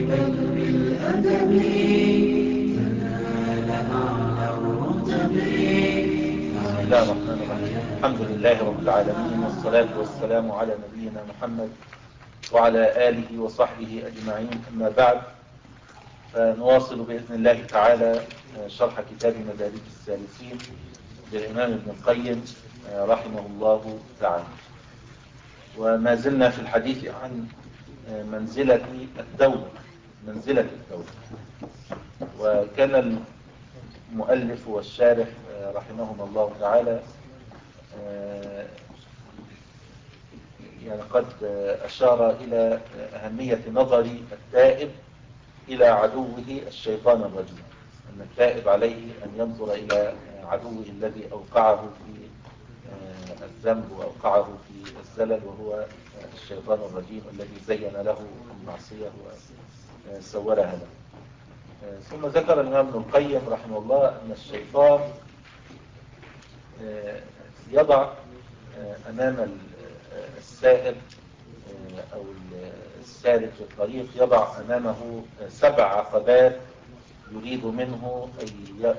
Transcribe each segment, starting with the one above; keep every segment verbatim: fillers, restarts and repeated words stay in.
بل بالأدب تنال أعلى الرتب. بسم الله الرحمن الرحيم. الحمد لله رب العالمين، والصلاة والسلام على نبينا محمد وعلى آله وصحبه أجمعين. أما بعد، فنواصل بإذن الله تعالى شرح كتاب مدارج السالكين للإمام ابن القيم رحمه الله تعالى، وما زلنا في الحديث عن منزلة الدولة منزلة الدولة وكان المؤلف والشارح رحمهما الله تعالى يعني قد أشار إلى أهمية نظر التائب إلى عدوه الشيطان الرجيم، أن التائب عليه أن ينظر إلى عدوه الذي أوقعه في الذنب وأوقعه في الزلل، وهو الشيطان الرجيم الذي زين له المعصية وسولها له. ثم ذكر الإمام ابن القيم رحمه الله أن الشيطان يضع أمام السائر أو السالك في الطريق، يضع أمامه سبع عقبات يريد منه أن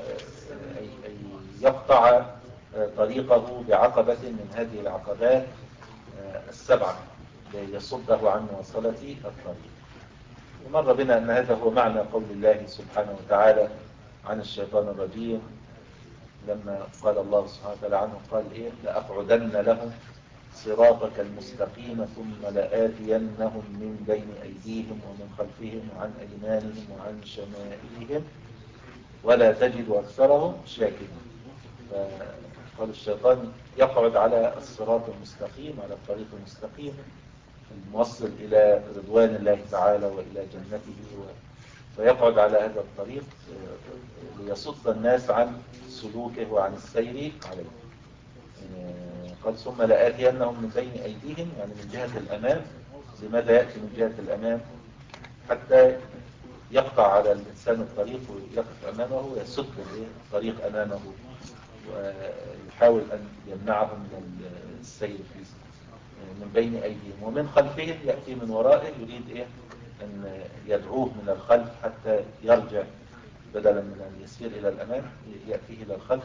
يقطع طريقه بعقبة من هذه العقبات السبعة ليصده عن مواصلة الطريق. ومر بنا أن هذا هو معنى قول الله سبحانه وتعالى عن الشيطان الرجيم، لما قال الله سبحانه وتعالى عنه قال إيه: لأقعدن لهم صراطك المستقيم ثم لآتينهم من بين أيديهم ومن خلفهم وعن أيمانهم وعن شمائلهم ولا تجد أكثرهم شاكرين. فقال الشيطان يقعد على الصراط المستقيم، على الطريق المستقيم الموصل إلى رضوان الله تعالى وإلى جنته، فيقعد على هذا الطريق ليصد الناس عن سلوكه وعن السير عليه. قال ثم لآتينهم من بين أيديهم، يعني من جهة الأمام. لماذا يأتي من جهة الأمام؟ حتى يقطع على الإنسان الطريق ويقف أمامه ويسد الطريق أمامه ويحاول أن يمنعه من السير فيه. من بين أيديهم ومن خلفهم، يأتي من ورائه يريد إيه؟ أن يدعوه من الخلف حتى يرجع، بدلا من أن يسير إلى الأمام يأتيه إلى الخلف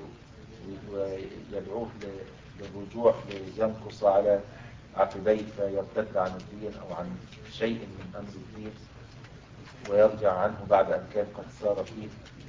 ويدعوه للرجوع لينقص على عقبيه فيرتد عن الدين أو عن شيء من أمر الدين ويرجع عنه بعد أن كان قد سار فيه.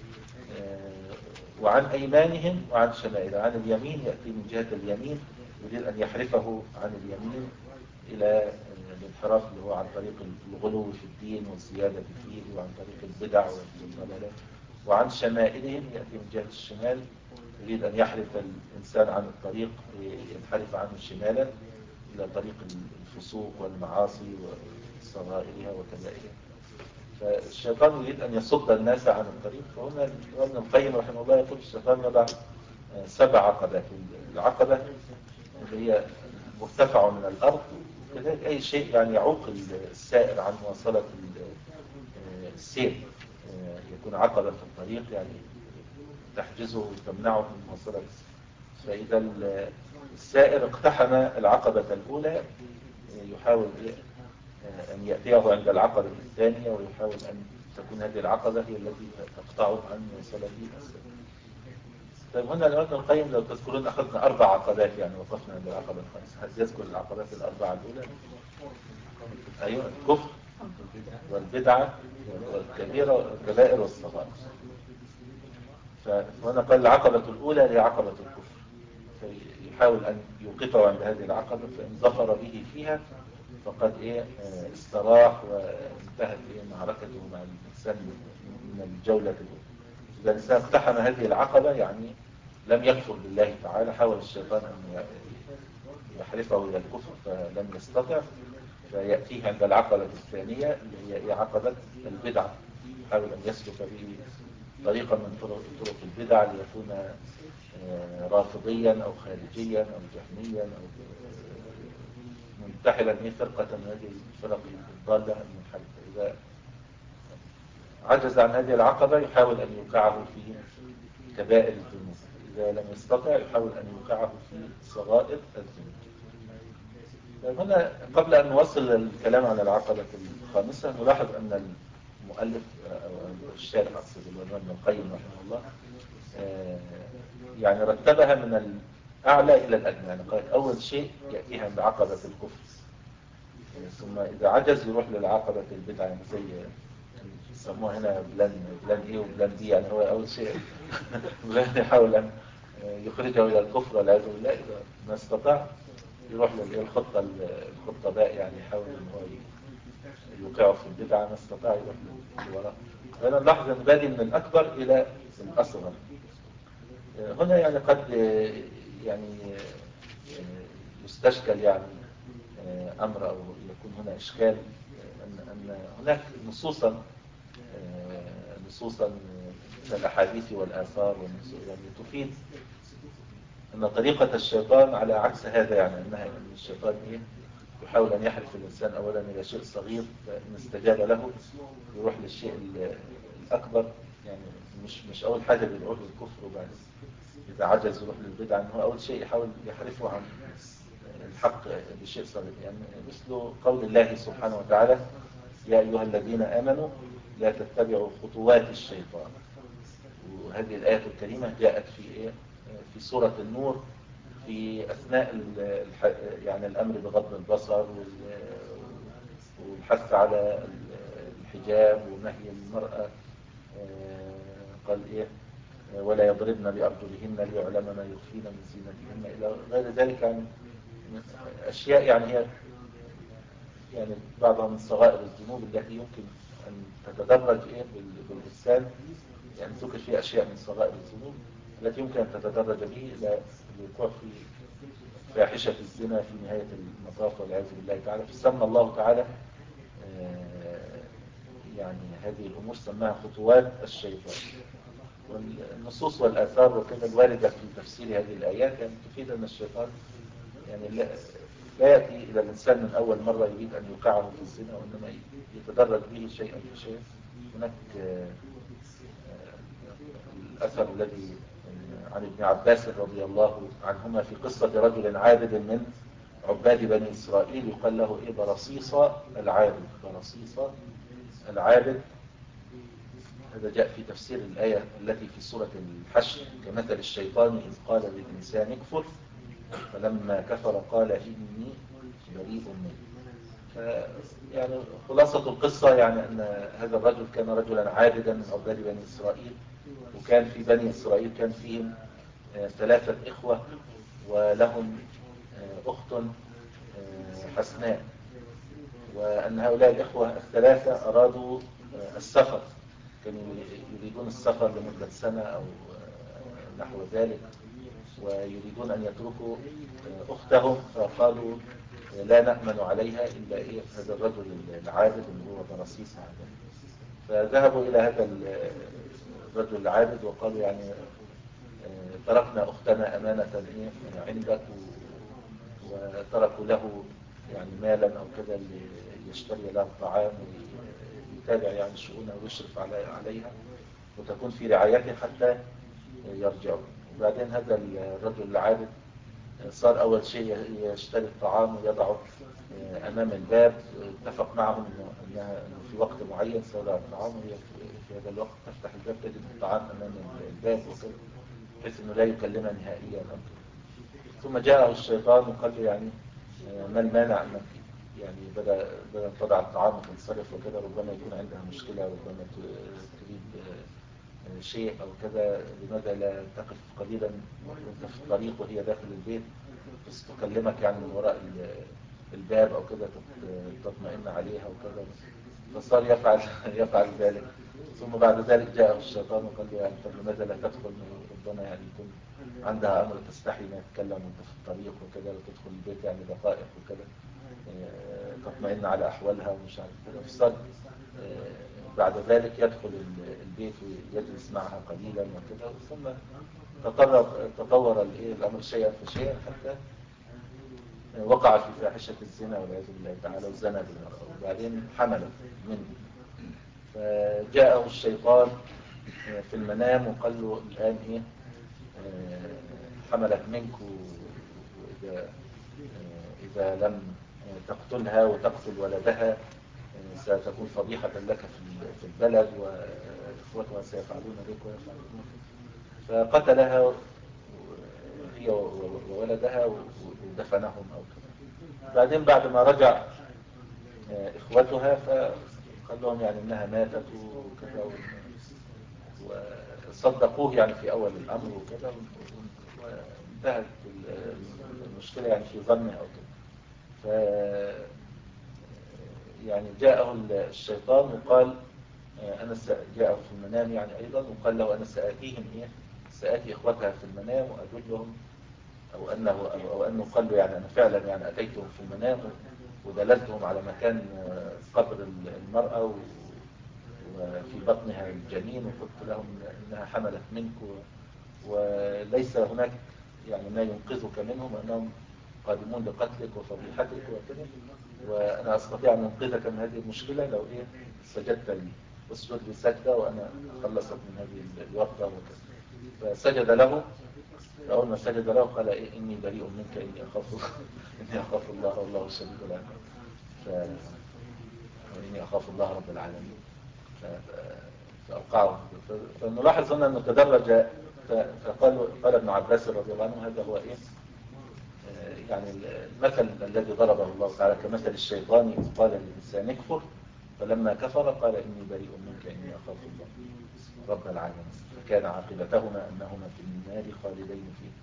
وعن أيمانهم وعن شمائلهم، عن اليمين يأتي من جهة اليمين يريد أن يحرفه عن اليمين إلى الانحراف اللي هو عن طريق الغلو في الدين والزيادة فيه وعن طريق البدع والضلالات. وعن شمائلهم يأتي من جهة الشمال يريد أن يحرف الإنسان عن الطريق، ينحرف عنه شمالا إلى طريق الفسوق والمعاصي وصغائرها وكبائرها. فالشيطان يريد أن يصد الناس عن الطريق. فهنا ابن القيم رحمه الله يقول الشيطان يضع سبع عقبات. العقبة اللي هي مرتفع من الأرض، كذلك أي شيء يعني يعوق السائر عن مواصلة السير يكون عقبة في الطريق، يعني تحجزه وتمنعه من مواصلة السير. فإذا السائر اقتحم العقبة الأولى يحاول أن يأتيه عند العقبة الثانية، ويحاول أن تكون هذه العقبة هي التي تقطعه عن مواصلة السير. طيب هنا ابن القيم لو تذكرون أخذنا أربع عقبات، يعني وقفنا عند العقبة الخامسة. هل يذكر العقبات الأربعة الأولى؟ أيوة: الكفر والبدعة والكبيرة والكبائر والصغائر. فهنا قال العقبة الأولى هي عقبة الكفر، فيحاول أن يوقفه عند هذه العقبة، فإن ظفر به فيها فقد إيه استراح وانتهت إيه معركته مع الإنسان من الجولة الأولى. إذا الإنسان اقتحم هذه العقبة يعني لم يكفر بالله تعالى، حاول الشيطان أن يحرفه إلى الكفر فلم يستطع، فيأتيه عند العقبة الثانية اللي هي عقبة البدعة، يحاول أن يسلك به طريقا من طرق, طرق البدع ليكون رافضيا أو خارجيا أو جهميا أو منتحلا به فرقة من هذه الفرق الضالة المنحرفة. إذا عجز عن هذه العقبة يحاول أن يوقعه في كبائر الذنوب، إذا لم يستطع يحاول أن يوقعه في صغائر الذنوب. هنا قبل أن نوصل الكلام عن العقبة الخامسة نلاحظ أن المؤلف أو الشارح أقصد الإمام ابن القيم رحمه الله يعني رتبها من الأعلى إلى الأدنى. يعني قال أول شيء يأتيها بعقبة الكفر، ثم إذا عجز يروح للعقبة البدعة، يعني زي يسموها هنا بلان بلان إيه وبلان بي. يعني هو أول شيء بلان يحاول أن يخرجه إلى الكفر والعياذ بالله، إذا ما استطاع يروح للخطة الخطة باء، يعني يحاول أن هو يوقعه في البدعة، ما استطاع يروح للوراء. فأنا نلاحظ أن بادي من الأكبر إلى الأصغر. هنا يعني قد يعني يستشكل يعني أمر أو يكون هنا إشكال أن أن هناك نصوصا نصوصا من الأحاديث والآثار يعني تفيد أن طريقة الشيطان على عكس هذا، يعني أنها أن الشيطان إيه يحاول أن يحرف الإنسان أولا إلى شيء صغير، فإن استجاب له يروح للشيء الأكبر. يعني مش مش أول حاجة بيدعوه للكفر، وبعد إذا عجز يروح للبدعة. أنه أول شيء يحاول يحرفه عن الحق بشيء صغير، يعني مثل قول الله سبحانه وتعالى: يا أيها الذين آمنوا لا تتبعوا خطوات الشيطان. وهذه الآية الكريمة جاءت في إيه؟ في سورة النور، في أثناء يعني الأمر بغض البصر والحث على الحجاب ونهي المرأة. قال إيه؟ ولا يضربن بأرجلهن ليعلم ما يخفين من زينتهن إلى غير ذلك. يعني أشياء يعني هي يعني بعضها من صغائر الذنوب التي يمكن أن تتدرج إيه بالإنسان. يعني ذكر فيها أشياء من صغائر الذنوب التي يمكن أن تتدرج به إلى الوقوع في فاحشة الزنا في نهاية المطاف والعياذ بالله تعالى. فسمى الله تعالى يعني هذه الأمور سماها خطوات الشيطان. والنصوص والآثار وكذا الواردة في تفسير هذه الآيات يعني تفيد أن الشيطان يعني لا, لا يأتي إلى الإنسان من أول مرة يريد أن يوقعه في الزنا، وإنما يتدرج به شيئا فشيئا. هناك الأثر الذي عن ابن عباس رضي الله عنهما في قصة رجل عابد من عباد بني إسرائيل يقال له إيه برصيصة العابد. برصيصة العابد هذا جاء في تفسير الآية التي في سورة الحشر: كمثل الشيطان إذ قال للإنسان اكفر فلما كفر قال إني بريء منه. يعني خلاصة القصة يعني أن هذا الرجل كان رجلا عابدا من عباد بني إسرائيل، وكان في بني إسرائيل كان فيهم ثلاثة إخوة ولهم أخت حسناء، وأن هؤلاء الإخوة الثلاثة أرادوا السفر، كانوا يريدون السفر لمدة سنة أو نحو ذلك، ويريدون أن يتركوا أختهم، فقالوا لا نأمن عليها إلا إيه هذا الرجل العابد اللي هو برصيص هذا. فذهبوا إلى هذا الرجل العابد وقالوا يعني تركنا أختنا أمانة إيه عندك، وتركوا له يعني مالا أو كذا ليشتري لها الطعام ويتابع يعني شؤونها ويشرف عليها وتكون في رعايته حتى يرجعوا. وبعدين هذا الرجل العابد صار أول شيء يشتري الطعام ويضعه أمام الباب. اتفق معهم أنه في وقت معين سيضع الطعام، وهي في هذا الوقت تفتح الباب تجد الطعام أمام الباب وكذا، بحيث أنه لا يكلمها نهائيا. ثم جاءه الشيطان وقال له يعني ما المانع أنك يعني بدأ بدأ تضع الطعام وتنصرف وكذا، ربما يكون عندها مشكلة، ربما تريد شيء أو كذا، لماذا لا تقف قليلا وانت في الطريق وهي داخل البيت بس تكلمك يعني من وراء الباب أو كذا تطمئن عليها وكذا. فصار يفعل يفعل ذلك. ثم بعد ذلك جاءه الشيطان وقال له يعني لماذا لا تدخل، ربما يعني يكون عندها أمر تستحي أن تتكلم وانت في الطريق وكذا، وتدخل البيت يعني دقائق وكذا تطمئن على أحوالها ومش عارف كذا. فصار بعد ذلك يدخل البيت ويجلس معها قليلا وكذا، ثم تطور تطور الأمر شيئا فشيئا حتى وقع في فاحشة الزنا والعياذ بالله تعالى وزنى بالمرأة، وبعدين حمل منه. فجاءه الشيطان في المنام وقال له الآن إيه حملت منك، وإذا إذا لم تقتلها وتقتل ولدها ستكون فضيحة لك في البلد، وإخوتها سيفعلون بك ويفعلون. فقتلها هي وولدها ودفنهم أو كذا. بعدين بعد ما رجع إخوتها فقال لهم يعني إنها ماتت وكذا، وصدقوه يعني في أول الأمر وكذا، وانتهت المشكلة يعني في ظنه أو كذا. ف يعني جاءه الشيطان وقال أنا جاءه في المنام يعني أيضا، وقال له أنا سآتيهم إيه سآتي إخوتها في المنام وأدلهم، أو أنه أو, أو أنه قال له يعني أنا فعلا يعني أتيتهم في المنام ودللتهم على مكان قبر المرأة وفي بطنها الجنين، وقلت لهم إنها حملت منك وليس هناك يعني ما ينقذك منهم، وأنهم قادمون لقتلك وفضيحتك وكذا، وأنا أستطيع أن أنقذك من هذه المشكلة لو إيه سجدت لي، اسجد لي سجدة وأنا أخلصك من هذه الورطة وكذا. فسجد له، فأول ما سجد له قال إيه إني بريء منك إني أخاف إني أخاف الله والله شديد العقاب، ف... وإني أخاف الله رب العالمين. ف... فأوقعه. فنلاحظ هنا أنه تدرج، فقال قال ابن عباس رضي الله عنه هذا هو إيه يعني المثل الذي ضربه الله تعالى كمثل الشيطان إذ قال للإنسان اكفر فلما كفر قال إني بريء منك إني أخاف الله رب العالمين، فكان عاقبتهما أنهما في النار خالدين فيه.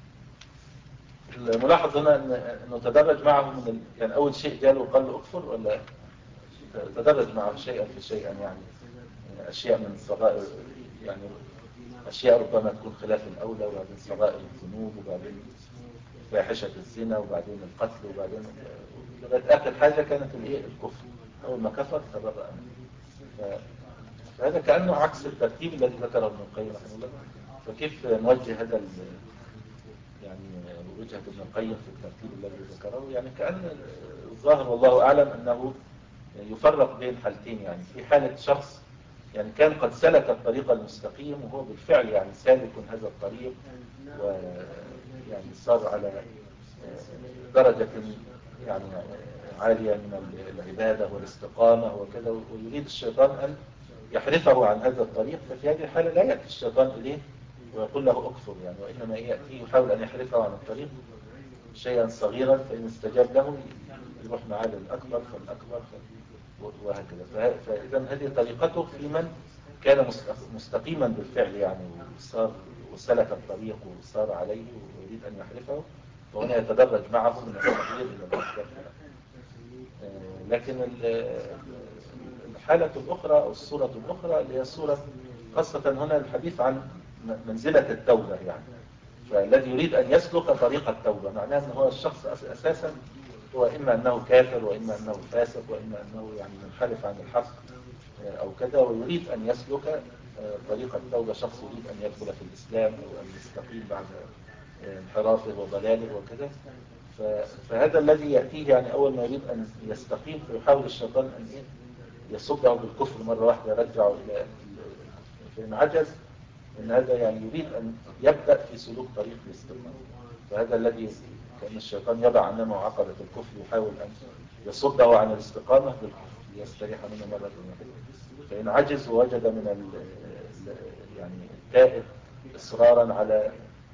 الملاحظ هنا أنه تدرج معه من ال... يعني أول شيء جاله وقال له اكفر، ولا تدرج معه شيئا في شيئا، يعني أشياء من صغائر، يعني أشياء ربما تكون خلاف الأولى، وبعدين صغائر الذنوب، وبعدين فاحشة الزنا، وبعدين القتل، وبعدين لغاية آخر حاجة كانت الايه الكفر. أول ما كفر تبرأ منه. فهذا كأنه عكس الترتيب الذي ذكره ابن القيم رحمه الله. فكيف نوجه هذا يعني وجهة ابن القيم في الترتيب الذي ذكره؟ يعني كأن الظاهر والله أعلم أنه يفرق بين حالتين. يعني في حالة شخص يعني كان قد سلك الطريق المستقيم وهو بالفعل يعني سالك هذا الطريق، ويعني صار على درجة يعني عالية من العبادة والاستقامة وكذا، ويريد الشيطان أن يحرفه عن هذا الطريق. ففي هذه الحالة لا يأتي الشيطان إليه ويقول له أكفر يعني، وإنما يأتي يحاول أن يحرفه عن الطريق شيئا صغيرا، فإن استجاب له يروح معاه للأكبر فالأكبر وهكذا. فإذا هذه طريقته في من كان مستقيما بالفعل يعني، وصار وسلك الطريق وصار عليه ويريد أن يحرفه، فهنا يتدرج معه من الصغير إلى الأكبر. لكن الحالة الأخرى أو الصورة الأخرى اللي هي صورة خاصة هنا الحديث عن منزلة التوبة، يعني فالذي يريد أن يسلك طريق التوبة معناه أنه هو الشخص أساسا هو إما أنه كافر، وإما أنه فاسق، وإما أنه يعني منحرف عن الحق أو كذا، ويريد أن يسلك طريق التوبة. شخص يريد أن يدخل في الإسلام أو أن يستقيم بعد انحرافه وضلاله وكذا. فهذا الذي يأتيه يعني أول ما يريد أن يستقيم فيحاول الشيطان أن يصده بالكفر مرة واحدة يرجعه إلى، فإن عجز إن هذا يعني يريد أن يبدأ في سلوك طريق الاستقامة. فهذا الذي كان الشيطان يضع أمامه عقبة الكفر يحاول أن يصده عن الاستقامة بالكفر ليستريح منه مرة واحدة. فإن عجز ووجد من ال يعني التائب إصرارا على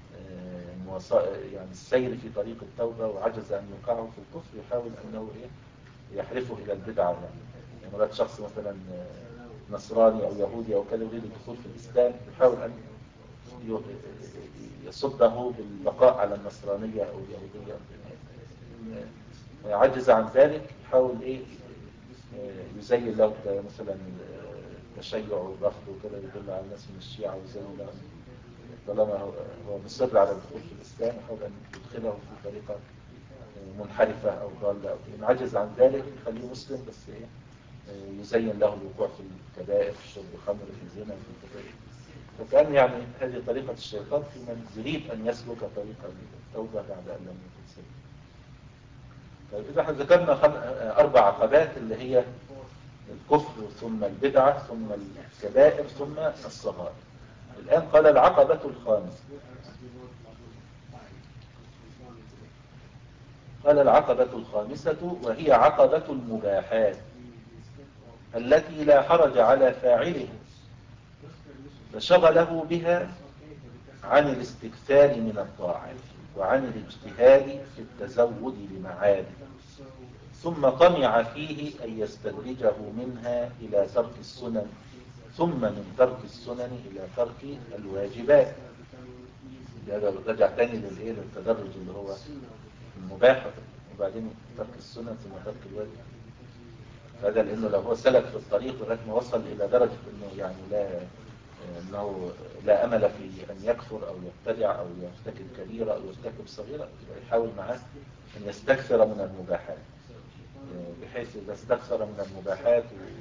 يعني السير في طريق التوبة وعجز أن يوقعه في الكفر يحاول أنه يحرفه إلى البدعة. يعني مرات شخص مثلا نصراني أو يهودي أو كذا يريد الدخول في الإسلام يحاول أن يصده بالبقاء على النصرانية أو اليهودية. عجز عن ذلك يحاول إيه يزين له مثلا التشيع والرفض وكذا، يدل على الناس من الشيعة ويزين له طالما هو مصر على الدخول في الإسلام يحاول أن يدخله في طريقة منحرفة أو ضالة. إن عجز عن ذلك يخليه مسلم بس إيه يزين له الوقوع في الكبائر، في شرب الخمر، في الزنا، في الكبائر. فكان يعني هذه طريقة الشيطان في من يريد أن يسلك طريق التوبة بعد أن لم يكن سلك. طيب إذا احنا ذكرنا خم... أربع عقبات اللي هي الكفر ثم البدعة ثم الكبائر ثم الصغائر. الآن قال العقبة الخامسة، قال العقبة الخامسة وهي عقبة المباحات التي لا حرج على فاعله فشغله بها عن الاستكثار من الطاعات وعن الاجتهاد في التزود لمعاده ثم طمع فيه أن يستدرجه منها إلى ترك السنن ثم من ترك السنن إلى ترك الواجبات. رجع تاني للإيه للتدرج اللي هو المباح وبعدين ترك السنن ثم ترك الواجب. فهذا لأنه لو هو سلك في الطريق لغاية ما وصل إلى درجة أنه يعني لا أنه لا أمل في أن يكفر أو يبتدع أو يرتكب كبيرة أو يرتكب صغيرة يحاول معاه أن يستكثر من المباحات بحيث إذا استكثر من المباحات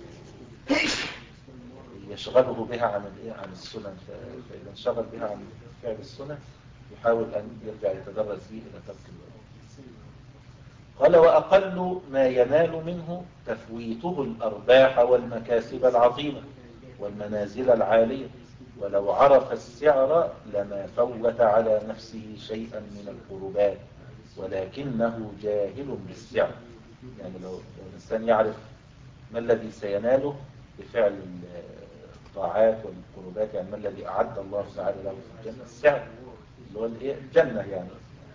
يشغله بها عن عن السنن فإذا انشغل بها عن فعل السنن يحاول أن يرجع يتدرج فيه إلى ترك الواجب. قال وأقل ما ينال منه تفويته الأرباح والمكاسب العظيمة والمنازل العالية ولو عرف السعر لما فوت على نفسه شيئا من القربات ولكنه جاهل بالسعر. يعني لو الإنسان يعرف ما الذي سيناله بفعل الطاعات والقربات يعني ما الذي أعد الله تعالى له في الجنة السعر اللي هو الجنة يعني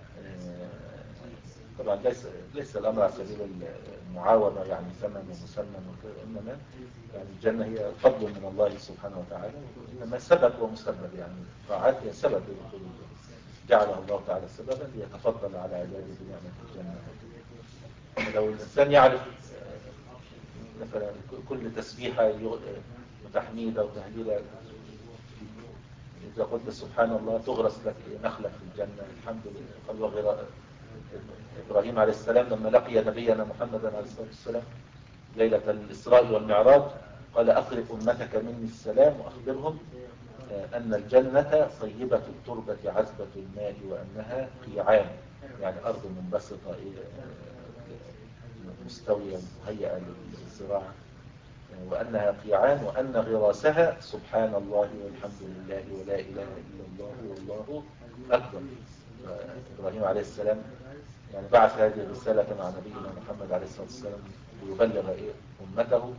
طبعا ليس ليس الأمر على سبيل المعاوضة يعني ثمن ومسمن وكذا إنما يعني الجنة هي فضل من الله سبحانه وتعالى إنما سبب ومسبب يعني الطاعات هي سبب لدخول الجنة جعلها الله تعالى سببا ليتفضل على عباده بنعمة الجنة. لو الإنسان يعرف مثلا كل تسبيحة وتحميدة وتهليلة إذا قلت سبحان الله تغرس لك نخلة في الجنة الحمد لله. قال وغير إبراهيم عليه السلام لما لقي نبينا محمدا عليه الصلاة والسلام ليلة الإسراء والمعراج قال أقرب أمتك مني السلام وأخبرهم أن الجنة طيبة التربة عذبة الماء وأنها قيعان يعني أرض منبسطة مستوية مهيئة للزراعة وأنها قيعان وأن غراسها سبحان الله والحمد لله ولا إله إلا الله والله أكبر. إبراهيم عليه السلام يعني بعث هذه الرسالة مع نبينا محمد عليه الصلاة والسلام ليبلغ إيه أمته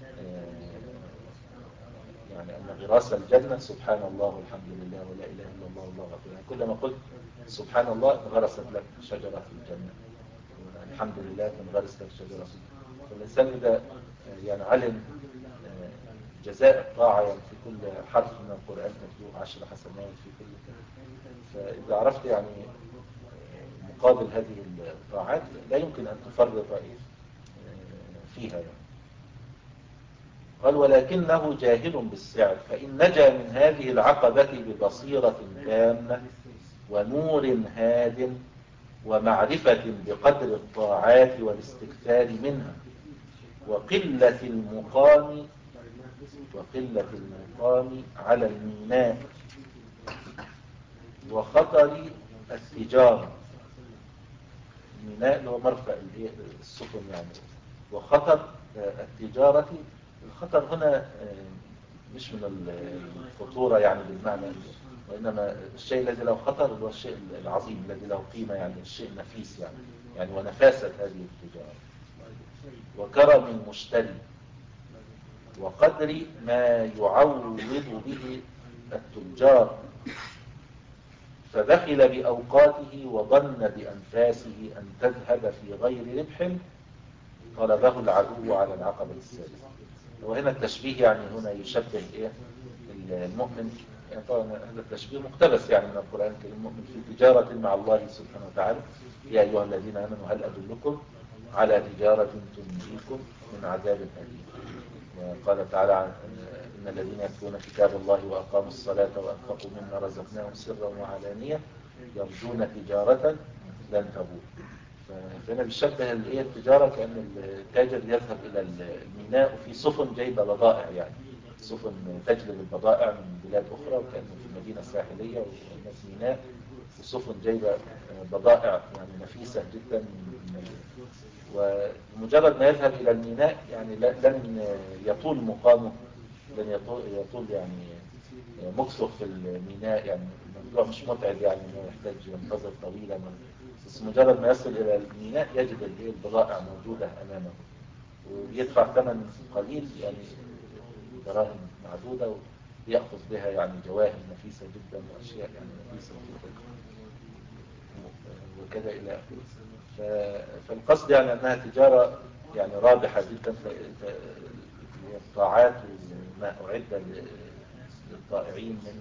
يعني أن غراس الجنة سبحان الله والحمد لله ولا إله إلا الله والله أكبر. يعني كلما قلت سبحان الله غرست لك شجرة في الجنة الحمد لله تنغرس لك شجرة في الجنة. فالإنسان إذا يعني علم جزاء الطاعة يعني في كل حرف من القرآن تتلوه عشر حسنات في كل فإذا عرفت يعني مقابل هذه الطاعات لا يمكن أن تفرط فيها يعني. قال ولكنه جاهل بالسعر فإن نجا من هذه العقبة ببصيرة تامة ونور هاد ومعرفة بقدر الطاعات والاستكثار منها وقلة المقام وقلة المقام على الميناء وخطر التجارة. الميناء اللي هو مرفأ السفن يعني وخطر التجارة. الخطر هنا مش من الخطورة يعني بالمعنى وإنما الشيء الذي له خطر هو الشيء العظيم الذي له قيمة يعني الشيء نفيس يعني يعني ونفاسة هذه التجارة وكرم المشتري وقدر ما يعوض به التجار فبخل بأوقاته وظن بأنفاسه أن تذهب في غير ربح طلبه العدو على العقبة السادسة. وهنا التشبيه يعني هنا يشبه إيه المؤمن يعني طبعا هذا التشبيه مقتبس يعني من القرآن الكريم المؤمن في تجارة مع الله سبحانه وتعالى يا أيها الذين آمنوا هل أدلكم على تجارة تنجيكم من عذاب أليم. وقال تعالى إن الذين يتلون كتاب الله وأقاموا الصلاة وأنفقوا مما رزقناهم سرا وعلانية يرجون تجارة لن تبور. فهنا بيشبه التجارة كأن التاجر يذهب إلى الميناء وفي سفن جايبة بضائع يعني سفن تجلب البضائع من بلاد أخرى وكأنه في مدينة ساحلية والناس ميناء وسفن جايبة بضائع يعني نفيسة جدا ومجرد ما يذهب إلى الميناء يعني لن يطول مقامه لن يطول, يطول يعني مكثه في الميناء يعني الموضوع مش متعب يعني انه يحتاج ينتظر طويلا بس مجرد ما يصل إلى الميناء يجد البضائع موجودة أمامه، ويدفع ثمن قليل يعني دراهم معدودة، ويأخذ بها يعني جواهر نفيسة جدا وأشياء يعني نفيسة وكذا إلى آخره. فالقصد يعني أنها تجارة يعني رابحة جدا في الطاعات، وما أعد للطائعين من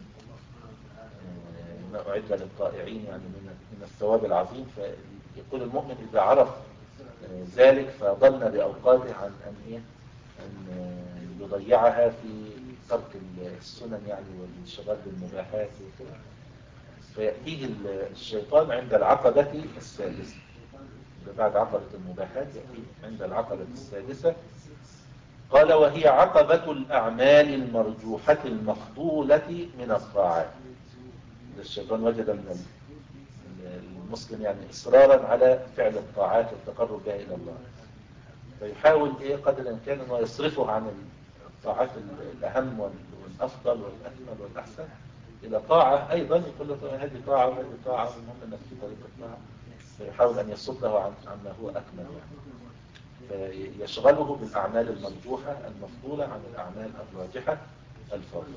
ما أعد للطائعين يعني من من الثواب العظيم. فيقول المؤمن إذا عرف ذلك فضل بأوقاته عن أن إيه أن يضيعها في ترك السنن يعني والانشغال بالمباحات وكذا. فيأتيه الشيطان عند العقبة السادسة، بعد عقبة المباحات يأتيه عند العقبة السادسة. قال وهي عقبة الأعمال المرجوحة المفضولة من الطاعات. الشيطان وجد من المسلم يعني إصرارا على فعل الطاعات والتقرب بها إلى الله، فيحاول إيه قدر الإمكان أنه يصرفه عن الطاعات الأهم والأفضل والأكمل والأحسن إلى طاعة أيضا يقول له هذه طاعة وهذه طاعة، المهم أنك في طريق الطاعة، فيحاول أن يصده عن عما هو أكمل يعني، فيشغله بالأعمال المرجوحة المفضولة عن الأعمال الراجحة الفاضلة.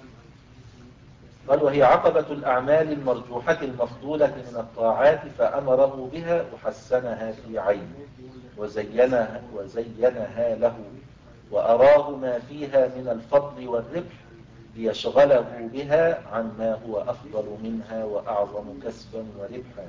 قال وهي عقبة الأعمال المرجوحة المفضولة من الطاعات، فأمره بها وحسنها في عينه وزينها, وزينها له وأراه ما فيها من الفضل والربح ليشغله بها عن ما هو أفضل منها وأعظم كسبا وربحا،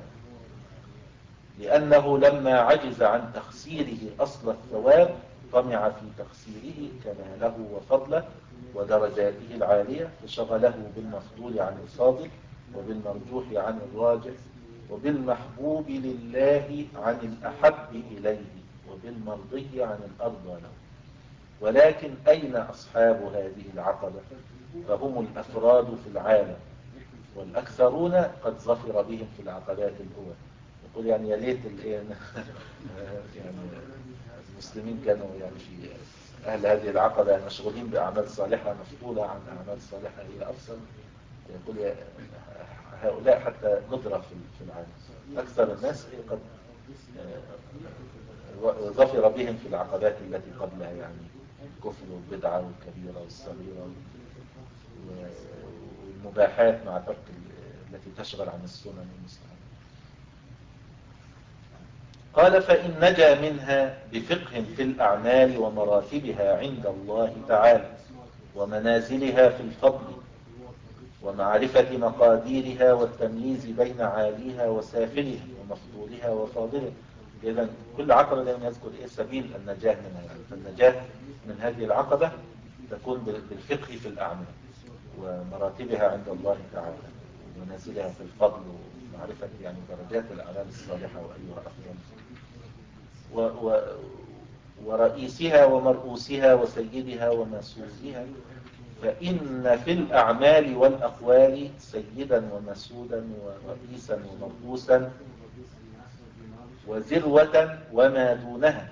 لأنه لما عجز عن تخسيره أصل الثواب طمع في تخسيره كماله وفضله ودرجاته العالية، فشغله بالمفضول عن الفاضل وبالمرجوح عن الراجح وبالمحبوب لله عن الأحب إليه وبالمرضي عن الأرضى له. ولكن أين أصحاب هذه العقبة؟ فهم الأفراد في العالم، والأكثرون قد ظفر بهم في العقبات الأولى. يقول يعني يا ليت يعني المسلمين كانوا يعني في أهل هذه العقبة مشغولين بأعمال صالحة مفضولة عن أعمال صالحة هي أفضل. يقول هؤلاء حتى ندرة في العالم. أكثر الناس قد ظفر بهم في العقبات التي قبلها، يعني الكفر والبدعة والكبيرة والصغيرة والمباحات مع ترك التي تشغل عن السنن والمستحبات. قال فإن نجا منها بفقه في الأعمال ومراتبها عند الله تعالى ومنازلها في الفضل ومعرفة مقاديرها والتمييز بين عاليها وسافلها ومفضولها وفاضلها. إذن كل عقبة لم يذكر إيه سبيل النجاة منها، يعني فالنجاة من هذه العقبة تكون بالفقه في الأعمال ومراتبها عند الله تعالى ومنازلها في الفضل ومعرفة يعني درجات الأعمال الصالحة وأيها أفضل، و و ورئيسها ومرؤوسها وسيدها ومسؤولها. فإن في الأعمال والأقوال سيدا ومسودا ورئيسا ومرؤوسا وذروة وما دونها.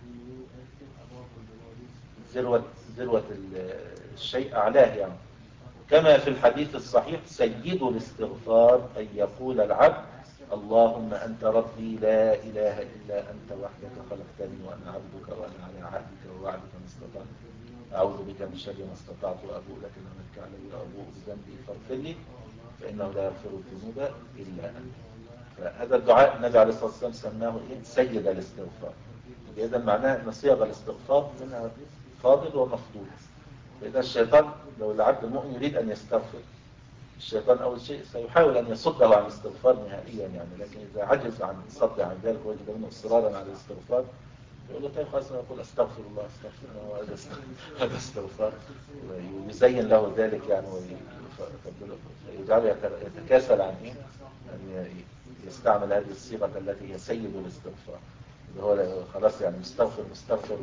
ذروة, ذروة الشيء أعلاه يعني، كما في الحديث الصحيح سيد الاستغفار أن يقول العبد اللهم أنت ربي لا إله إلا أنت وحدك خلقتني وأنا عبدك وأنا على عهدك ووعدك ما استطعت أعوذ بك من شر ما استطعت وأبوء لك نعمتك علي وأبوء بذنبي فاغفر لي فإنه لا يغفر الذنوب إلا أنت. فهذا الدعاء النبي عليه الصلاة والسلام سماه إيه؟ سيد الاستغفار. إذا معناه أن صيغ الاستغفار منها فاضل ومفضول. فإذا الشيطان لو العبد المؤمن يريد أن يستغفر، الشيطان أول شيء سيحاول أن يصده عن الاستغفار نهائيا يعني، لكن إذا عجز عن الصد عن ذلك وجد منه إصرارا على الاستغفار يقول له طيب خلاص أقول أستغفر الله أستغفر الله هذا استغفار، ويزين له ذلك يعني ويجعله يتكاسل عن إيه؟ أن يستعمل هذه الصيغة التي هي سيد الاستغفار، اللي هو خلاص يعني مستغفر مستغفر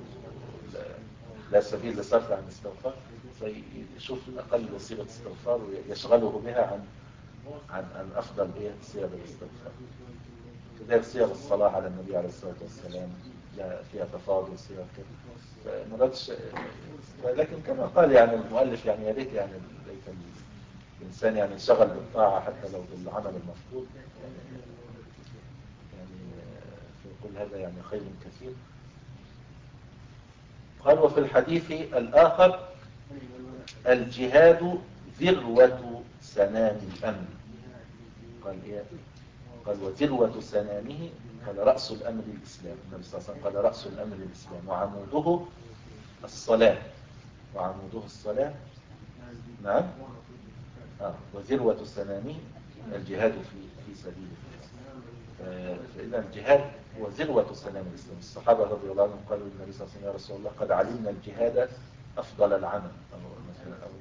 لا سبيل لصرف عن الاستغفار، فيشوف أقل صيغة استغفار ويشغله بها عن عن عن أفضل إيه صيغ الاستغفار. كذلك صيغ الصلاة على النبي عليه الصلاة والسلام لا فيها تفاضل صيغ كده مراتش، لكن كما قال يعني المؤلف يعني يا ريت يعني ليت الإنسان يعني انشغل بالطاعة حتى لو بالعمل المفروض يعني يقول هذا يعني خير كثير. قال وفي الحديث الآخر الجهاد ذروة سنام الأمر. قال إيه؟ قال وذروة سنامه قال رأس الأمر الإسلام. النبي صلى الله عليه وسلم قال رأس الأمر الإسلام وعموده الصلاة. وعموده الصلاة. نعم. آه. وذروة سنامه الجهاد في في سبيل الله. فإذا الجهاد هو ذروة سنام الإسلام. الصحابة رضي الله عنهم قالوا للنبي صلى الله عليه وسلم يا رسول الله قد علمنا الجهاد أفضل العمل. أو مثلا أو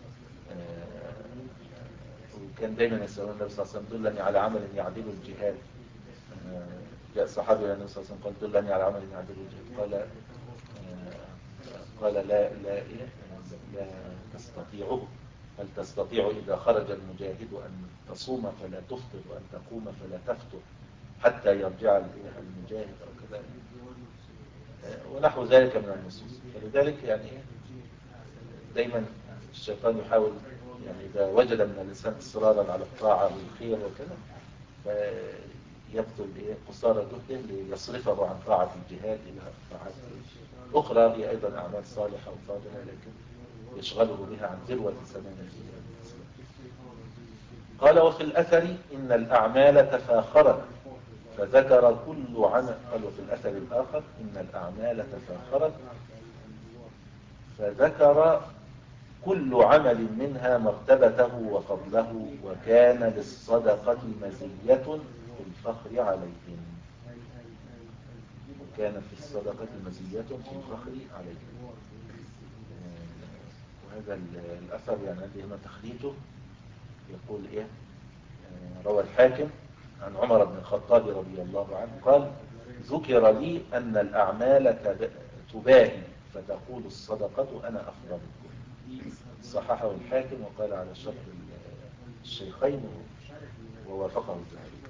وكان دايما يسألون النبي صلى الله عليه وسلم دلني على عمل يعدل الجهاد. جاء الصحابي الى النبي صلى الله عليه وسلم قال دلني على عمل يعدل الجهاد. قال قال لا لا إيه لا تستطيعه. هل تستطيع إذا خرج المجاهد أن تصوم فلا تفطر وأن تقوم فلا تفطر حتى يرجع المجاهد أو كذا ونحو ذلك من النصوص. فلذلك يعني دايما الشيطان يحاول يعني إذا وجد من الإنسان إصرارا على الطاعة والخير وكذا فيبذل إيه قصارى جهده ليصرفه عن طاعة الجهاد إلى طاعات أخرى هي أيضا أعمال صالحة وفاضلة لكن يشغله بها عن ذروة سنام الإسلام. قال وفي الأثر إن الأعمال تفاخرت فذكر كل عمل. قال وفي الأثر الآخر إن الأعمال تفاخرت فذكر كل عمل منها مرتبته وفضله وكان للصدقة مزية في الفخر عليهم. وكان في الصدقة مزية في الفخر عليهم. وهذا الأثر يعني هذه هنا تخريجه يقول إيه روى الحاكم عن عمر بن الخطاب رضي الله عنه قال ذكر لي أن الأعمال تباهي فتقول الصدقة أنا أفضل. صححه الحاكم وقال على شرط الشيخين ووافقه الذهبي.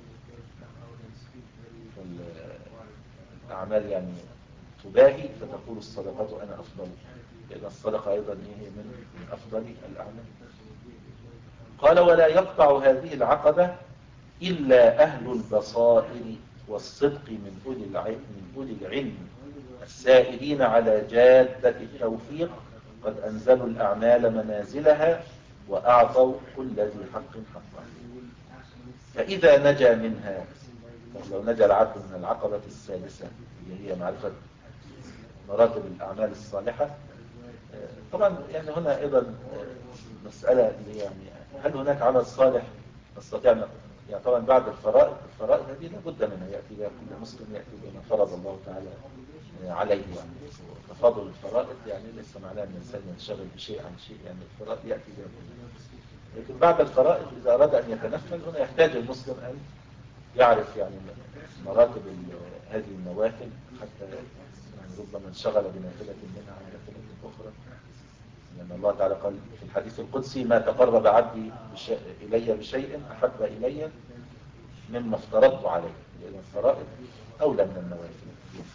فالأعمال يعني تباهي فتقول الصدقة أنا أفضل لأن الصدقة أيضا هي من أفضل الأعمال. قال ولا يقطع هذه العقبة إلا أهل البصائر والصدق من أولي العلم, من أولي العلم السائرين على جادة التوفيق قد أنزلوا الأعمال منازلها وأعطوا كل ذي حق حقه. فإذا نجا منها لو نجا العبد من العقبة السادسة اللي هي معرفة مراتب الأعمال الصالحة. طبعا يعني هنا أيضا مسألة اللي يعني هل هناك عمل صالح نستطيع يعني طبعا بعد الفرائض الفرائض هذه لابد منها يأتي بها كل مسلم يأتي بما فرض الله تعالى عليه يعني تفاضل الفرائض يعني ليس معناه أن الإنسان ينشغل بشيء عن شيء يعني الفرائض يأتي بها كلها. لكن بعد الفرائض إذا أراد أن يتنفل هنا يحتاج المسلم أن يعرف يعني مراتب هذه النوافل حتى يعني ربما انشغل بنافلة منها عن نافلة أخرى. لأن الله تعالى قال في الحديث القدسي ما تقرب عبدي بشيء إلي بشيء أحب إلي مما افترضت عليه. لأن الفرائض أولى من النوافل.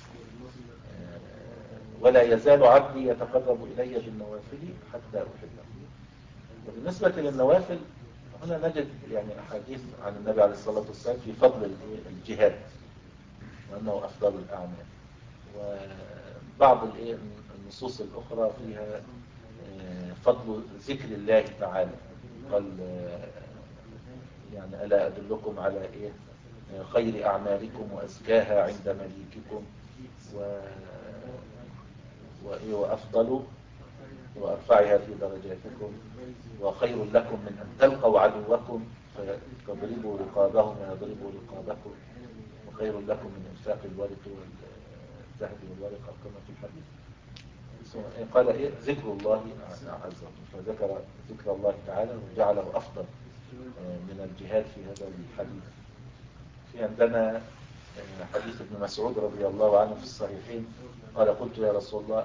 ولا يزال عبدي يتقرب إلي بالنوافل حتى أحبه. وبالنسبة للنوافل هنا نجد يعني أحاديث عن النبي عليه الصلاة والسلام في فضل الجهاد وأنه أفضل الأعمال. وبعض النصوص الأخرى فيها فضل ذكر الله تعالى. قال يعني ألا أدلكم على إيه خير أعمالكم وأزكاها عند مليككم و وإيه وأفضل وأرفعها في درجاتكم وخير لكم من أن تلقوا عدوكم فتضربوا رقابهم ويضربوا رقابكم وخير لكم من إنفاق الورق والذهب والورق كما في الحديث. قال إيه ذكر الله عز وجل فذكر ذكر الله تعالى وجعله أفضل من الجهاد في هذا الحديث. في عندنا حديث ابن مسعود رضي الله عنه في الصحيحين قال قلت يا رسول الله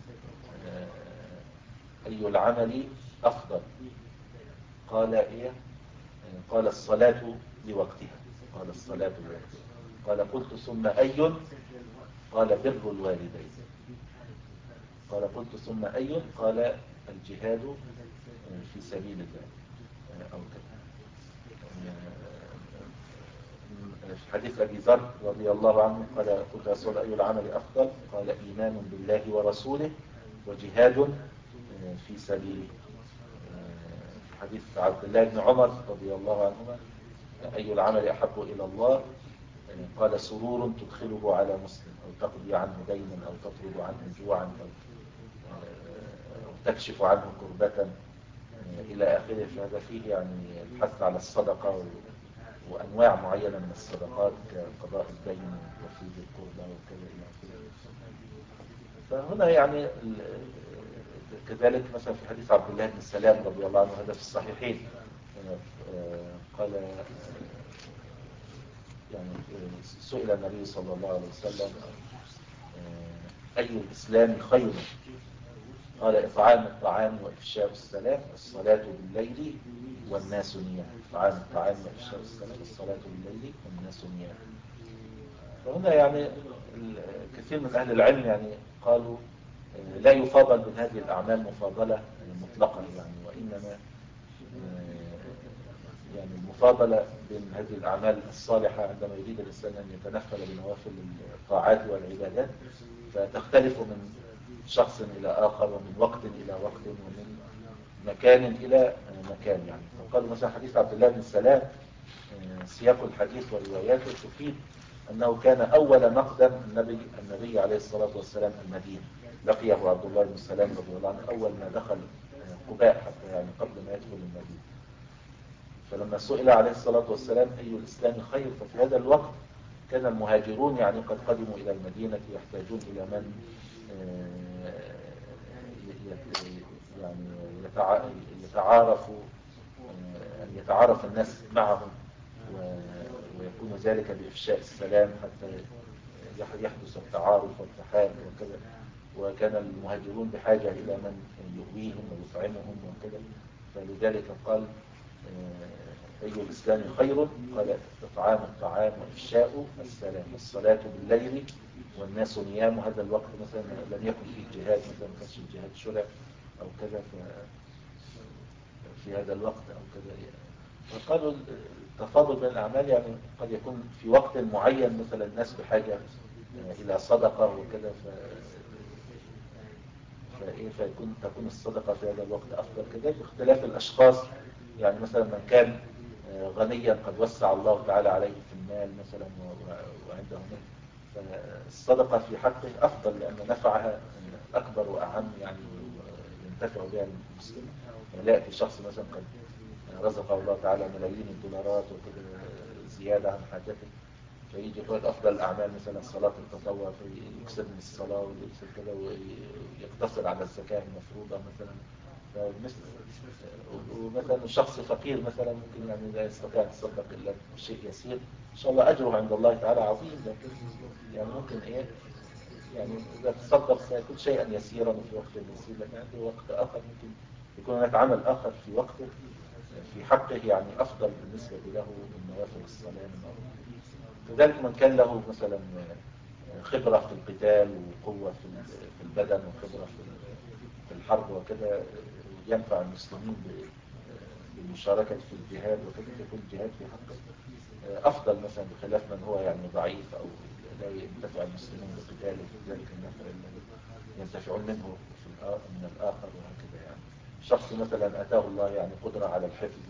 أي العمل أفضل؟ قال إيه قال الصلاة لوقتها. قال الصلاة لوقتها. قال قلت ثم أي؟ قال بر الوالدين. قال قلت ثم أي؟ قال الجهاد في سبيل الله أو كذا. في حديث أبي ذر رضي الله عنه قال قلت يا رسول الله أي العمل أفضل؟ قال إيمان بالله ورسوله وجهاد في سبيله. في حديث عبد الله بن عمر رضي الله عنهما أي العمل أحب إلى الله؟ قال سرور تدخله على مسلم أو تقضي عنه دينا أو تطرد عنه جوعا أو تكشف عنه كربة إلى آخره. فهذا فيه يعني الحث على الصدقة وأنواع معينة من الصدقات كقضاء الدين وتفريج الكربة وكذا إلى آخره. فهنا يعني كذلك مثلا في حديث عبد الله بن سلام رضي الله عنه هذا في الصحيحين قال يعني سئل النبي صلى الله عليه وسلم أي الإسلام خير؟ قال إطعام الطعام وإفشاء السلام والصلاة بالليل والناس نيام. إطعام الطعام وإفشاء السلام والصلاة بالليل والناس نيام. فهنا يعني كثير من أهل العلم يعني قالوا لا يفاضل من هذه الأعمال مفاضلة مطلقة يعني، وإنما يعني المفاضلة بين هذه الأعمال الصالحة عندما يريد الإنسان أن يتنفل بنوافل الطاعات والعبادات فتختلف من شخص إلى آخر ومن وقت إلى وقت ومن مكان إلى مكان يعني. فقالوا مثلا حديث عبد الله بن سلام سياق الحديث ورواياته تفيد أنه كان أول مقدم النبي النبي عليه الصلاة والسلام المدينة، لقيه عبد الله بن سلام رضي الله عنه أول ما دخل قباء حتى يعني قبل ما يدخل المدينة. فلما سئل عليه الصلاة والسلام أي الإسلام خير، ففي هذا الوقت كان المهاجرون يعني قد قدموا إلى المدينة يحتاجون إلى من يعني يتعارفوا أن يتعارف الناس معهم ويكون ذلك بإفشاء السلام حتى يحدث التعارف والتحاب وكذا. وكان المهاجرون بحاجة إلى من يؤويهم ويطعمهم وكذا. فلذلك قال أي الإسلام خير؟ قال إطعام الطعام وإفشاء السلام والصلاة بالليل والناس نيام. هذا الوقت مثلا لم يكن فيه جهاد، مثلا ما كانش الجهاد شرع أو كذا في هذا الوقت أو كذا يعني. فقالوا التفاضل بين الأعمال يعني قد يكون في وقت معين مثلا الناس بحاجة إلى صدقة وكذا ف... فإيه فيكون تكون الصدقة في هذا الوقت أفضل. كذلك اختلاف الأشخاص يعني مثلا من كان غنيا قد وسع الله تعالى عليه في المال مثلا وعنده مال، فالصدقة في حقه أفضل لأن نفعها أكبر وأهم يعني ينتفع بها المسلم. لا يأتي شخص مثلا قد رزقه الله تعالى ملايين الدولارات وكده زيادة عن حاجته فيجي يقول أفضل الأعمال مثلا صلاة التطوع فيكسب من الصلاة ويكسب كده ويقتصر على الزكاة المفروضة مثلا. فمثل ومثلا الشخص فقير مثلا ممكن يعني لا يستطيع أن يتصدق إلا بشيء يسير، إن شاء الله أجره عند الله تعالى عظيم، لكن يعني ممكن إيه يعني إذا تصدق سيكون شيئا يسيرا في وقت يسير، لكن عنده وقت آخر ممكن يكون هناك عمل آخر في وقته في حقه يعني أفضل بالنسبة له من نوافل الصلاة. كذلك من كان له مثلا خبرة في القتال وقوة في البدن وخبرة في الحرب وكذا ينفع المسلمين بالمشاركة في الجهاد وكذا يكون الجهاد في حقه أفضل مثلا بخلاف من هو يعني ضعيف أو لا ينتفع المسلمين بقتاله ذلك النفع الذي ينتفعون منه من الآخر وهكذا يعني. شخص مثلا أتاه الله يعني قدرة على الحفظ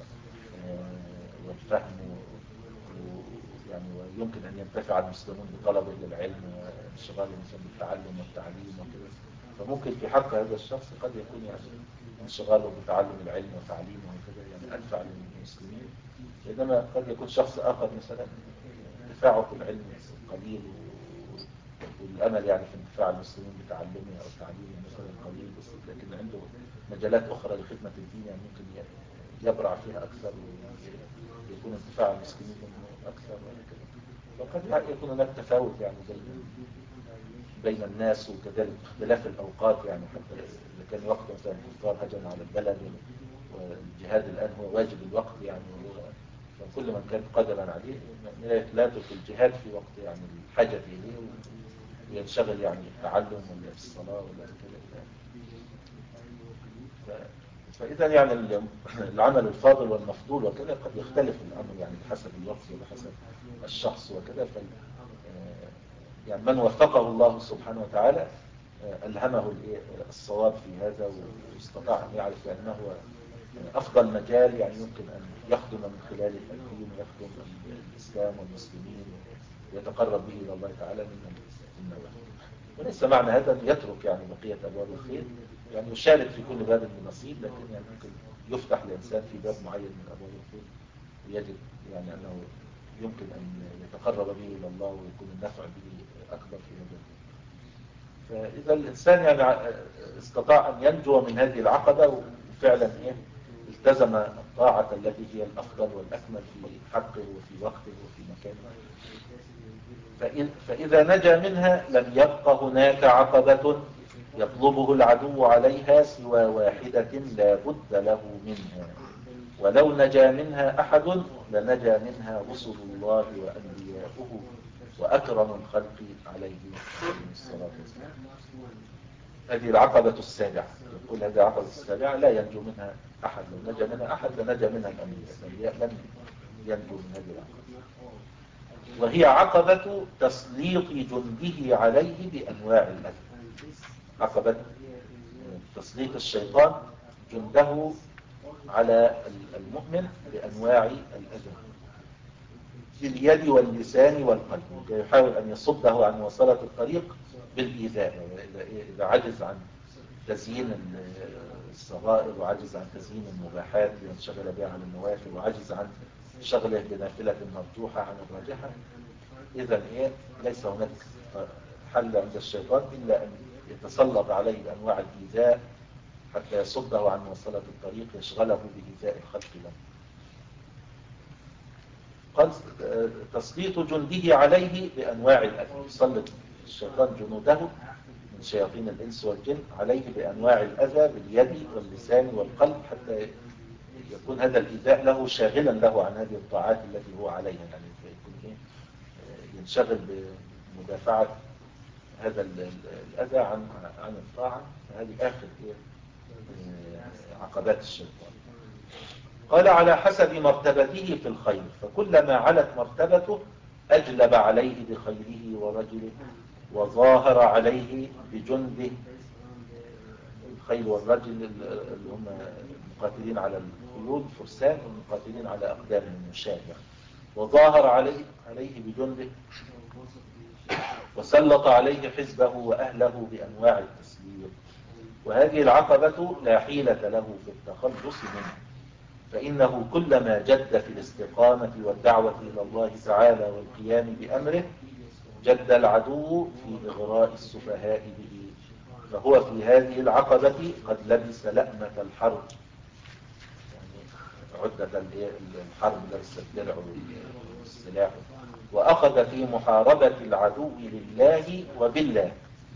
والفهم يعني ويمكن أن ينتفع المسلمون بطلبه للعلم وانشغاله مثلا بالتعلم والتعليم وكذا، فممكن في حق هذا الشخص قد يكون يعني انشغاله بتعلم العلم وتعليمه وكذا يعني أنفع للمسلمين. بينما قد يكون شخص آخر مثلا انتفاعه بالعلم قليل والأمل يعني في انتفاع المسلمين بتعلمه أو تعليمه مثلا قليل، بس لكن عنده مجالات أخرى لخدمة الدين يعني ممكن يبرع فيها أكثر ويكون انتفاع المسلمين منه أكثر وهكذا. فقد يكون هناك تفاوت يعني بين بين الناس وكذلك اختلاف الأوقات يعني حتى إذا كان وقت مثلا الكفار هجم على البلد والجهاد الآن هو واجب الوقت يعني فكل من كان قادرا عليه لا يترك الجهاد في وقت يعني الحاجة إليه وينشغل يعني التعلم ولا في الصلاة ولا كذا. فإذا يعني العمل الفاضل والمفضول وكذا قد يختلف الأمر يعني بحسب الوقت وبحسب الشخص وكذا. فال يعني من وفقه الله سبحانه وتعالى ألهمه الصواب في هذا واستطاع أن يعرف أنه أفضل مجال يعني يمكن أن يخدم من خلاله الدين ويخدم الإسلام والمسلمين ويتقرب به إلى الله تعالى من النوافل. وليس معنى هذا أن يترك يعني بقية أبواب الخير، يعني يشارك في كل باب من نصيب، لكن يعني ممكن يفتح لإنسان في باب معين من أبواب الخير ويجد يعني أنه يمكن أن يتقرب به إلى الله ويكون النفع به أكبر في هذا. فإذا الإنسان يعني استطاع أن ينجو من هذه العقبة وفعلا إيه التزم الطاعة التي هي الأفضل والأكمل في حقه وفي وقته وفي مكانه، فإذا نجا منها لم يبق هناك عقبة يطلبه العدو عليها سوى واحدة لا بد له منها، ولو نجا منها أحد لنجا منها رسل الله وأنبياؤه وأكرم الخلق عليه الصلاة والسلام. هذه العقبة السابعة، يقول هذه العقبة السابعة لا ينجو منها أحد، لو نجا منها أحد لنجا منها الأنبياء، الأنبياء لن ينجو من هذه العقبة، وهي عقبة تسليط جنده عليه بأنواع الأذى. عقبة تسليط الشيطان جنده على المؤمن بأنواع الأذى في اليد واللسان والقلب، يحاول أن يصده عن وصلة الطريق بالإيذاء. إذا عجز عن تزيين الصغائر وعجز عن تزيين المباحات لينشغل بها عن النوافل وعجز عن شغله بنافلة مرجوحة عن الراجحة، إذا إيه ليس هناك حل عند الشيطان إلا أن يتسلط عليه بأنواع الإيذاء حتى يصده عن وصلة الطريق، يشغله بإيذاء الخلق له. قال تسليط جنده عليه بأنواع الأذى، يسلط الشيطان جنوده من شياطين الإنس والجن عليه بأنواع الأذى باليد واللسان والقلب، حتى يكون هذا الإيذاء له شاغلا له عن هذه الطاعات التي هو عليها، يعني يكون إيه ينشغل بمدافعة هذا الأذى عن عن الطاعة. فهذه آخر إيه عقبات الشيطان. قال على حسب مرتبته في الخير، فكلما علت مرتبته أجلب عليه بخيره ورجله وظاهر عليه بجنده. الخيل والرجل اللي هم المقاتلين على الخيول فرسان والمقاتلين على أقدام المشاة، وظاهر عليه عليه بجنده وسلط عليه حزبه وأهله بأنواع التسليط. وهذه العقبة لا حيلة له في التخلص منه، فإنه كلما جد في الاستقامة والدعوة إلى الله تعالى والقيام بأمره جد العدو في إغراء السفهاء به، فهو في هذه العقبة قد لبس لأمة الحرب، يعني عدة الحرب لبس الدرع والسلاح، وأخذ في محاربة العدو لله وبالله.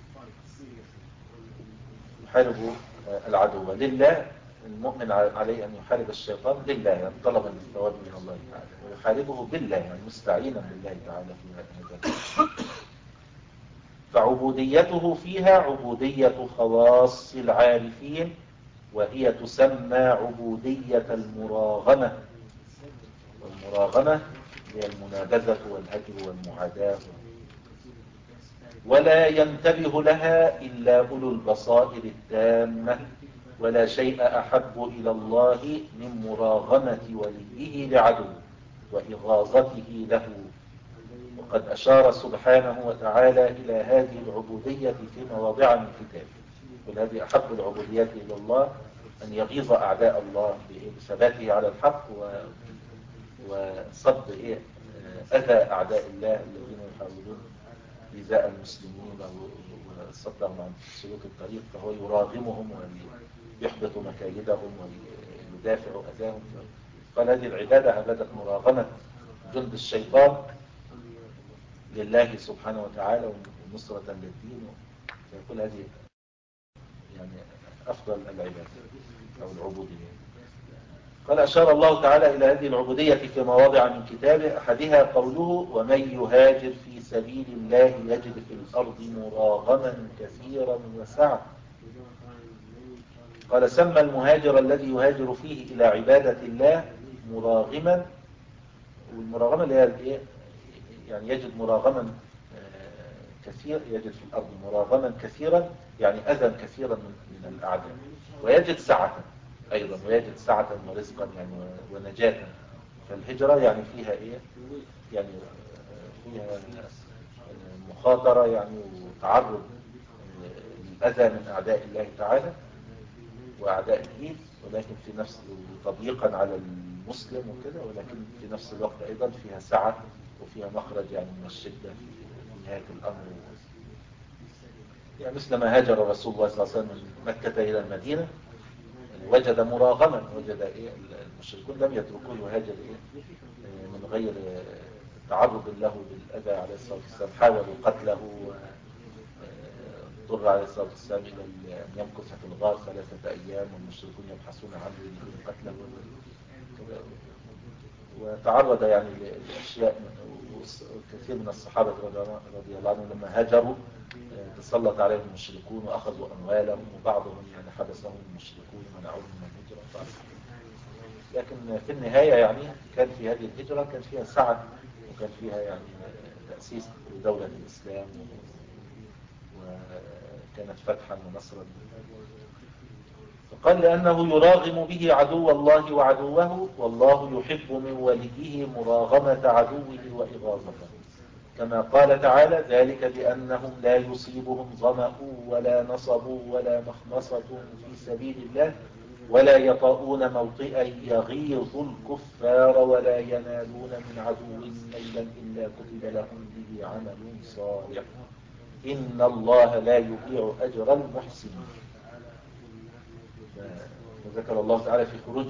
يحارب العدو لله، المؤمن عليه أن يحارب الشيطان لله يعني طلبا للثواب من الله تعالى، ويحاربه بالله يعني مستعينا بالله تعالى في هذا. فعبوديته فيها عبودية خواص العارفين، وهي تسمى عبودية المراغمة، والمراغمة هي المنابذة والهجر والمعاداة، ولا ينتبه لها إلا أولو البصائر التامة، ولا شيء أحب إلى الله من مراغمة وليه لعدو وإغاظته له. وقد أشار سبحانه وتعالى إلى هذه العبودية في مواضع من كتابه، وهذه أحب العبوديات إلى الله أن يغيظ أعداء الله بثباته على الحق وصد أذى أعداء الله الذين يحاولون إيذاء المسلمين وصدهم عن سلوك الطريق، فهو يراغمهم ويحبط مكايدهم ويدافع أذاهم. قال هذه العبادة عبادة مراغمة جند الشيطان لله سبحانه وتعالى ونصرة للدين، فيقول هذه يعني أفضل العبادة أو العبودية. قال أشار الله تعالى إلى هذه العبودية في مواضع من كتابه، أحدها قوله ومن يهاجر في سبيل الله يجد في الأرض مراغما كثيرا وسعة. قال سمى المهاجر الذي يهاجر فيه إلى عبادة الله مراغما. والمراغمة اللي هي الايه يعني يجد مراغما كثير، يجد في الأرض مراغما كثيرا يعني أذى كثيرا من من الأعداء، ويجد سعة أيضا، ويجد سعة ورزقا يعني ونجاة. فالهجرة يعني فيها إيه يعني فيها مخاطرة يعني وتعرض للأذى من أعداء الله تعالى وأعداء الدين، ولكن في نفس تضييقا على المسلم وكده، ولكن في نفس الوقت أيضا فيها سعة وفيها مخرج يعني من الشدة في نهاية الأمر. يعني مثل ما هاجر رسول الله صلى الله عليه وسلم من مكة إلى المدينة وجد مراغما، وجد إيه المشركون لم يتركوه يهاجر إيه من غير تعرض له بالأذى عليه الصلاة والسلام، حاولوا قتله، اضطر عليه الصلاة والسلام إلى أن يمكث في الغار ثلاثة أيام والمشركون يبحثون عنه يريدون قتله، وتعرض يعني لأشياء. وكثير من الصحابة رضي الله عنهم لما هاجروا تسلط عليهم المشركون وأخذوا أموالهم، وبعضهم يعني حبسهم المشركون ومنعوهم من الهجرة. لكن في النهاية يعني كان في هذه الهجرة كان فيها سعة، وكان فيها يعني تأسيس دولة الإسلام، وكانت فتحا ونصرا. فقال لأنه يراغم به عدو الله وعدوه، والله يحب من وليه مراغمة عدوه وإغاظته، كما قال تعالى ذلك بأنهم لا يصيبهم ظمأ ولا نصب ولا مخمصة في سبيل الله ولا يطؤون موطئا يغيظ الكفار ولا ينالون من عدو نيلا إلا كتب لهم به عمل صالح إن الله لا يضيع أجر المحسنين. وذكر الله تعالى في خروج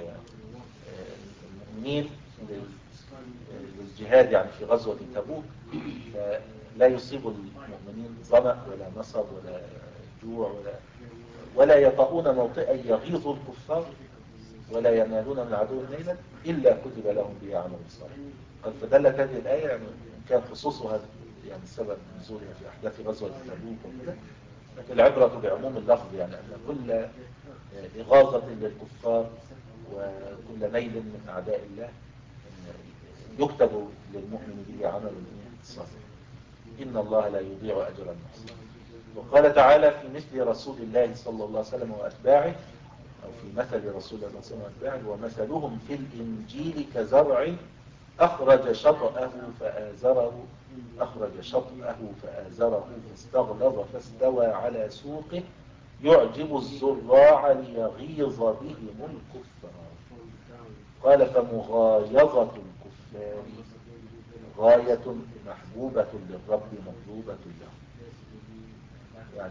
المؤمنين للجهاد يعني في غزوة تبوك، لا يصيب المؤمنين ظمأ ولا نصب ولا جوع ولا ولا يطؤون موطئا يغيظ الكفار ولا ينالون من عدو نيلا إلا كتب لهم به عمل صالح. قد فدلت هذه الآية يعني كان خصوصها يعني سبب نزولها في أحداث غزوة تبوك وكذا، لكن العبرة بعموم اللفظ، يعني أن كل إغاظة للكفار وكل نيل من أعداء الله يكتب للمؤمن به عمل صالح إن الله لا يضيع أجر المحسنين. وقال تعالى في مثل رسول الله صلى الله عليه وسلم وأتباعه، أو في مثل رسول الله صلى الله عليه وسلم وأتباعه، ومثلهم في الإنجيل كزرع أخرج شطأه فآزره أخرج شطأه فآزره فاستغلظ فاستوى على سوقه يعجب الزراع ليغيظ بهم الكفار. قال فمغايظة الكفار غاية محبوبة للرب مطلوبة له. يعني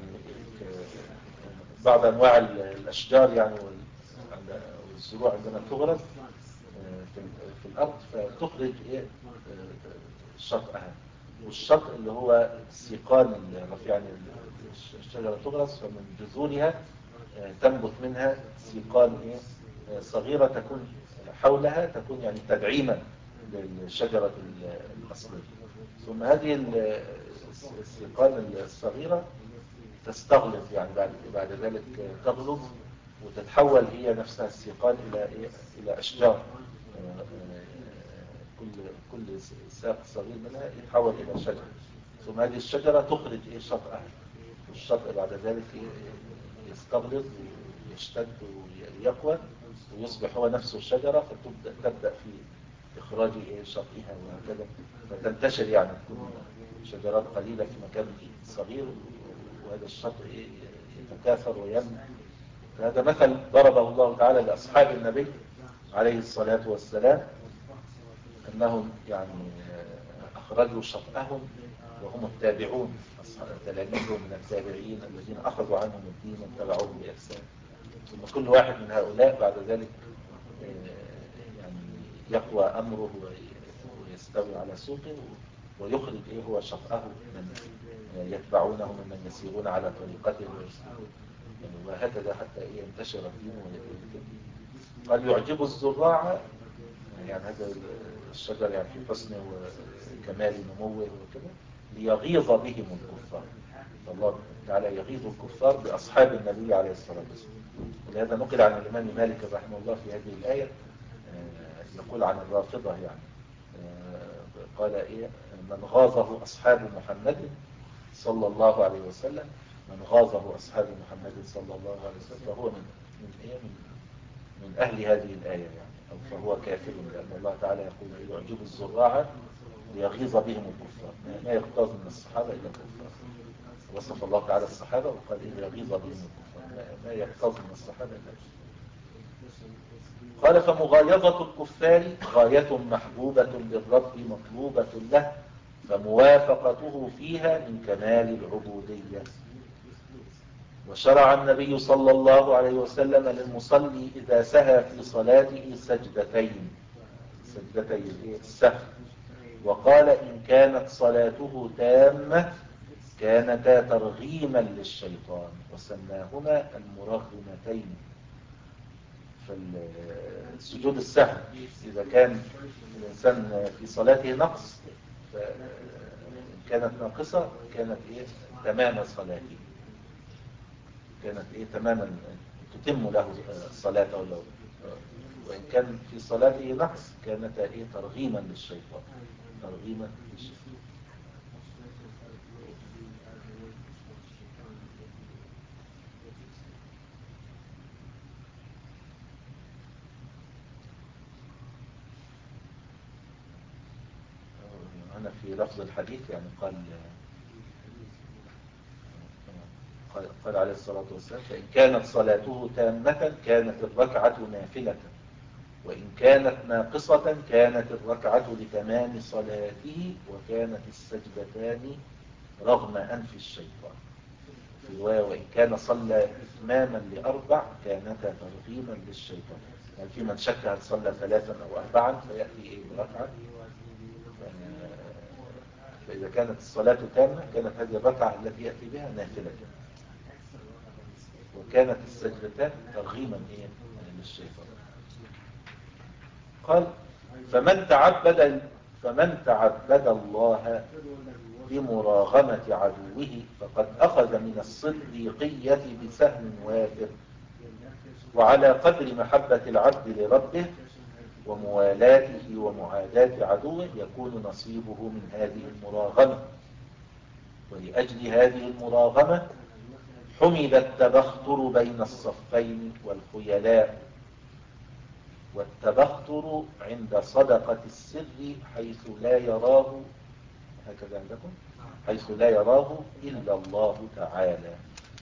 بعض أنواع الأشجار يعني والزروع عندما تغرس في الأرض فتخرج شطأها، والشطء اللي هو السيقان الرفيع، يعني الشجرة تغرس فمن جذورها تنبت منها سيقان صغيرة تكون حولها تكون يعني تدعيما للشجرة الأصلية، ثم هذه السيقان الصغيرة تستغلظ يعني بعد بعد ذلك تغلظ وتتحول هي نفسها السيقان إلى إلى أشجار، كل كل ساق صغير منها يتحول إلى شجرة، ثم هذه الشجرة تخرج إيه شطأها، والشطأ بعد ذلك يستغلظ ويشتد ويقوى ويصبح هو نفسه الشجرة، فتبدأ تبدأ في إخراج إيه شطئها وهكذا، فتنتشر يعني تكون شجرات قليلة في مكان صغير، وهذا الشطء إيه يتكاثر وينمو. هذا مثل ضربه الله تعالى لأصحاب النبي عليه الصلاة والسلام، أنهم يعني أخرجوا شطأهم وهم التابعون، تلاميذهم من التابعين الذين أخذوا عنهم الدين واتبعوهم بإحسان، ثم كل واحد من هؤلاء بعد ذلك يعني يقوى أمره ويستوي على سوقه ويخرج إيه هو شطأه من يتبعونه ممن يسيرون على طريقته وهكذا حتى ينتشر الدين ويكون. قال يعجب الزراع يعني هذا الشجر يعني في حسنه وكمال نموه وكذا ليغيظ بهم الكفار، الله تعالى يغيظ الكفار بأصحاب النبي عليه الصلاة والسلام. ولهذا نقل عن الإمام مالك رحمه الله في هذه الآية يقول عن الرافضة يعني قال إيه من غاظه أصحاب محمد صلى الله عليه وسلم من غاظه أصحاب محمد صلى الله عليه وسلم فهو من من إيه من, من أهل هذه الآية يعني أو فهو كافر، لأن الله تعالى يقول يعجب الزراع ليغيظ بهم الكفار، ما يغتاظ من الصحابة إلا الكفار. وصف الله تعالى الصحابة وقال إيه يغيظ بهم الكفار، ما يغتاظ من الصحابة إلا الكفار. قال فمغايظة الكفار غاية محبوبة للرب مطلوبة له، فموافقته فيها من كمال العبودية. وشرع النبي صلى الله عليه وسلم للمصلي إذا سهى في صلاته سجدتين سجدتي السهو، وقال إن كانت صلاته تامة كانتا ترغيما للشيطان، وسماهما المرغمتين. فالسجود السهو إذا كان الإنسان في صلاته نقص فإن كانت ناقصة كانت إيه تمام صلاته، كانت إيه تماما تتم له الصلاة، ولو وإن كان في صلاته نقص كانت إيه ترغيما للشيطان ترغيما للشيطان. هنا في لفظ الحديث يعني قال قال, قال عليه الصلاة والسلام فإن كانت صلاته تامة كانت الركعة نافلة، وإن كانت ناقصة كانت الركعة لتمام صلاته، وكانت السجدتان رغم أنف الشيطان. في رواية وإن كان صلى إتماما لأربع كانتا ترغيما للشيطان، يعني في من شك هل صلى ثلاثا أو أربعا فيأتي إيه بركعة. فإذا كانت الصلاة تامة كانت هذه الركعة التي يأتي بها نافلة، وكانت السجدتان ترغيما إيه للشيطان. قال فمن تعبد فمن تعبد الله بمراغمة عدوه فقد أخذ من الصديقية بسهم وافر، وعلى قدر محبة العبد لربه وموالاته ومعاداة عدوه يكون نصيبه من هذه المراغمة. ولأجل هذه المراغمة حمد التبختر بين الصفين والخيلاء. والتبختر عند صدقة السر حيث لا يراه هكذا عندكم حيث لا يراه إلا الله تعالى،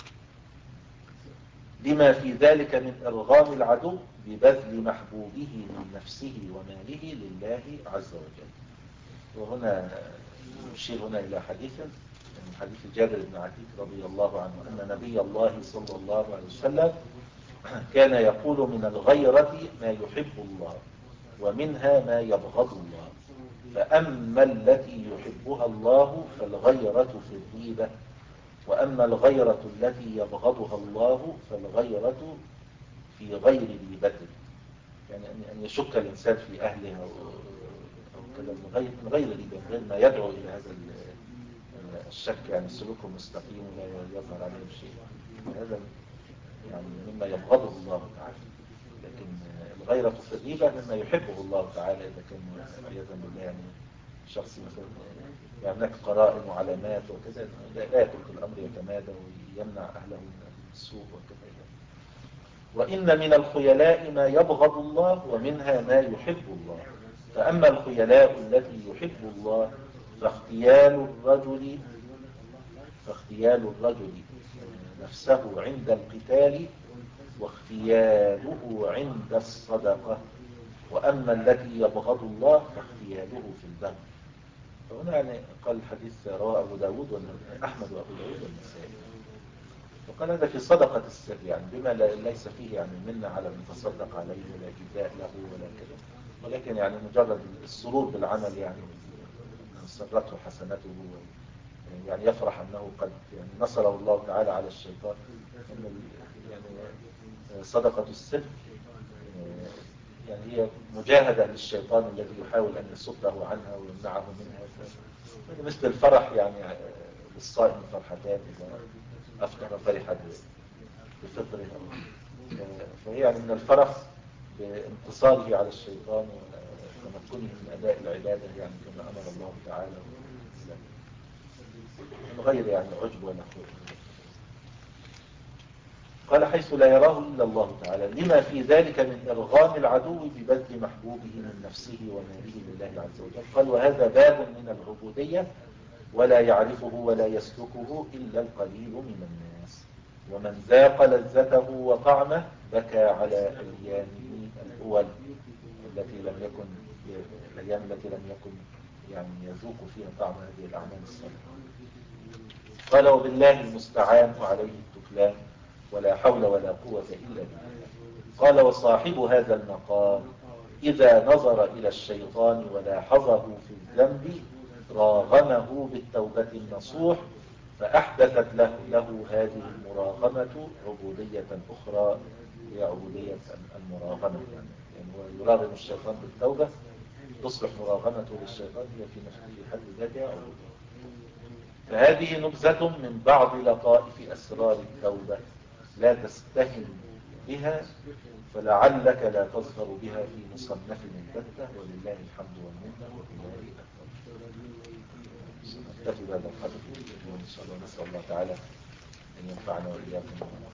لما في ذلك من إرغام العدو ببذل محبوبه من نفسه وماله لله عز وجل. وهنا يشير هنا إلى حديث من حديث جابر بن عتيق رضي الله عنه أن نبي الله صلى الله عليه وسلم كان يقول من الغيرة ما يحب الله ومنها ما يبغض الله، فأما التي يحبها الله فالغيرة في الريبة، وأما الغيرة التي يبغضها الله فالغيرة في غير ريبته، يعني أن يشك الإنسان في أهله أو كذا من غير من غير ريبة، من غير ما يدعو إلى هذا الشك، يعني السلوك المستقيم لا يظهر عليه شيء، هذا يعني مما يبغضه الله تعالى. لكن الغيرة في الريبة مما يحبه الله تعالى، إذا كان عياذا بالله يعني شخص مثلا يعني هناك قرائن وعلامات وكذا لا يترك الأمر يتمادى ويمنع أهله من السوء وكذا. وإن من الخيلاء ما يبغض الله ومنها ما يحب الله، فأما الخيلاء التي يحب الله فاختيال الرجل فاختيال الرجل نفسه عند القتال واختياله عند الصدقة، وأما التي يبغض الله فاختياله في البغي. فهنا يعني قال الحديث رواه أبو داود أحمد وأبو داود والنسائي، وقال هذا في صدقة السر يعني بما ليس فيه يعني منا على المتصدق عليه ولا جزاء له ولا كذا، ولكن يعني مجرد السرور بالعمل يعني سرته حسنته يعني يفرح أنه قد يعني نصره الله تعالى على الشيطان. يعني صدقة السر يعني هي مجاهدة للشيطان الذي يحاول أن يصده عنها ويمنعه منها، مثل الفرح يعني للصائم فرحتان إذا أفطر فرح بفطره فهي يعني من الفرح بانتصاره على الشيطان وتمكنه من أداء العبادة يعني كما أمر الله تعالى، من غير يعني عجب ولا خوف. قال حيث لا يراه إلا الله تعالى، لما في ذلك من إرغام العدو ببذل محبوبه من نفسه وماله لله عز وجل. قال وهذا باب من العبودية ولا يعرفه ولا يسلكه إلا القليل من الناس، ومن ذاق لذته وطعمه بكى على أيامه الأول التي لم يكن الأيام التي لم يكن يعني يذوق فيها طعم هذه الأعمال الصالحة. قال وبالله المستعان وعليه التكلان ولا حول ولا قوة إلا بالله. قال وصاحب هذا المقام إذا نظر إلى الشيطان ولاحظه في الذنب راغمه بالتوبة النصوح، فأحدثت له, له هذه المراغمة عبودية أخرى هي عبودية المراغمة. يعني, يعني هو يراغم الشيطان بالتوبة، تصبح مراغمته للشيطان هي في نفسه في حد ذاتها عبودية. فهذه نبذة من بعض لطائف أسرار التوبة لا تستهن بها، فلعلك لا تظهر بها في مصنف البتة، ولله الحمد والمنة وبالله التوفيق. نكتفي بهذا القدر إن شاء الله. نسأل الله تعالى أن ينفعنا وإياكم